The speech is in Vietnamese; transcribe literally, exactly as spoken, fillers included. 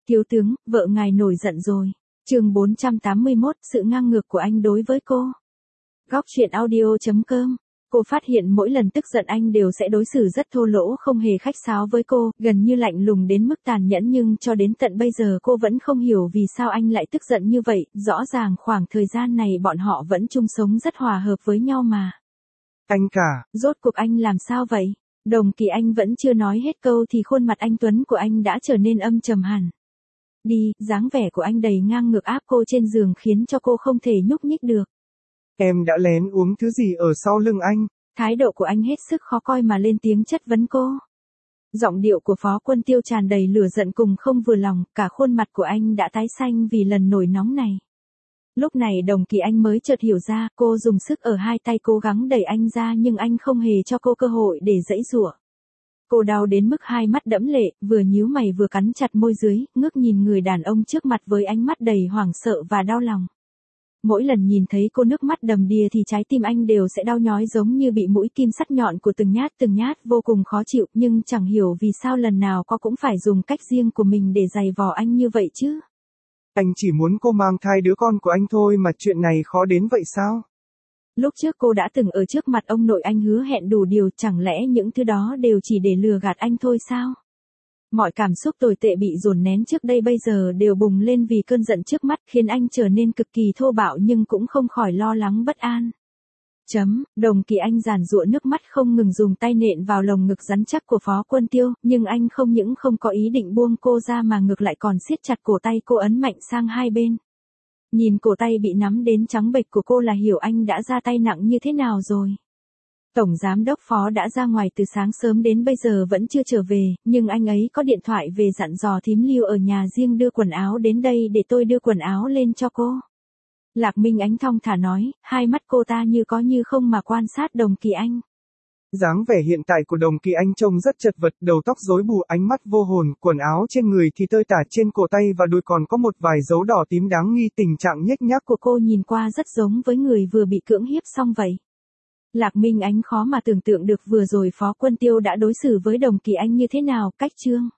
Thiếu tướng, vợ ngài nổi giận rồi. Chương bốn trăm tám mươi mốt, sự ngang ngược của anh đối với cô. Góc truyện audio chấm com. Cô phát hiện mỗi lần tức giận anh đều sẽ đối xử rất thô lỗ, không hề khách sáo với cô, gần như lạnh lùng đến mức tàn nhẫn, nhưng cho đến tận bây giờ cô vẫn không hiểu vì sao anh lại tức giận như vậy, rõ ràng khoảng thời gian này bọn họ vẫn chung sống rất hòa hợp với nhau mà. Anh cả. Rốt cuộc anh làm sao vậy? Đồng Kỳ Anh vẫn chưa nói hết câu thì khuôn mặt anh tuấn của anh đã trở nên âm trầm hẳn. Đi, dáng vẻ của anh đầy ngang ngược áp cô trên giường khiến cho cô không thể nhúc nhích được. Em đã lén uống thứ gì ở sau lưng anh? Thái độ của anh hết sức khó coi mà lên tiếng chất vấn cô. Giọng điệu của Phó Quân Tiêu tràn đầy lửa giận cùng không vừa lòng, cả khuôn mặt của anh đã tái xanh vì lần nổi nóng này. Lúc này Đồng Kỳ Anh mới chợt hiểu ra, cô dùng sức ở hai tay cố gắng đẩy anh ra nhưng anh không hề cho cô cơ hội để giãy giụa. Cô đau đến mức hai mắt đẫm lệ, vừa nhíu mày vừa cắn chặt môi dưới, ngước nhìn người đàn ông trước mặt với ánh mắt đầy hoảng sợ và đau lòng. Mỗi lần nhìn thấy cô nước mắt đầm đìa thì trái tim anh đều sẽ đau nhói giống như bị mũi kim sắc nhọn của từng nhát từng nhát, vô cùng khó chịu, nhưng chẳng hiểu vì sao lần nào cô cũng phải dùng cách riêng của mình để giày vò anh như vậy chứ. Anh chỉ muốn cô mang thai đứa con của anh thôi mà chuyện này khó đến vậy sao? Lúc trước cô đã từng ở trước mặt ông nội anh hứa hẹn đủ điều, chẳng lẽ những thứ đó đều chỉ để lừa gạt anh thôi sao? Mọi cảm xúc tồi tệ bị dồn nén trước đây bây giờ đều bùng lên vì cơn giận trước mắt, khiến anh trở nên cực kỳ thô bạo nhưng cũng không khỏi lo lắng bất an. Chấm, Đồng Kỳ Anh giàn giụa nước mắt không ngừng dùng tay nện vào lồng ngực rắn chắc của Phó Quân Tiêu, nhưng anh không những không có ý định buông cô ra mà ngược lại còn siết chặt cổ tay cô, ấn mạnh sang hai bên. Nhìn cổ tay bị nắm đến trắng bệch của cô là hiểu anh đã ra tay nặng như thế nào rồi. Tổng giám đốc Phó đã ra ngoài từ sáng sớm đến bây giờ vẫn chưa trở về, nhưng anh ấy có điện thoại về dặn dò thím Lưu ở nhà riêng đưa quần áo đến đây để tôi đưa quần áo lên cho cô. Lạc Minh Ánh thong thả nói, hai mắt cô ta như có như không mà quan sát Đồng Kỳ Anh. Dáng vẻ hiện tại của Đồng Kỳ Anh trông rất chật vật, đầu tóc rối bù, ánh mắt vô hồn, quần áo trên người thì tơi tả, trên cổ tay và đùi còn có một vài dấu đỏ tím đáng nghi, tình trạng nhếch nhác của cô nhìn qua rất giống với người vừa bị cưỡng hiếp xong vậy. Lạc Minh Ánh khó mà tưởng tượng được vừa rồi Phó Quân Tiêu đã đối xử với Đồng Kỳ Anh như thế nào, cách trương.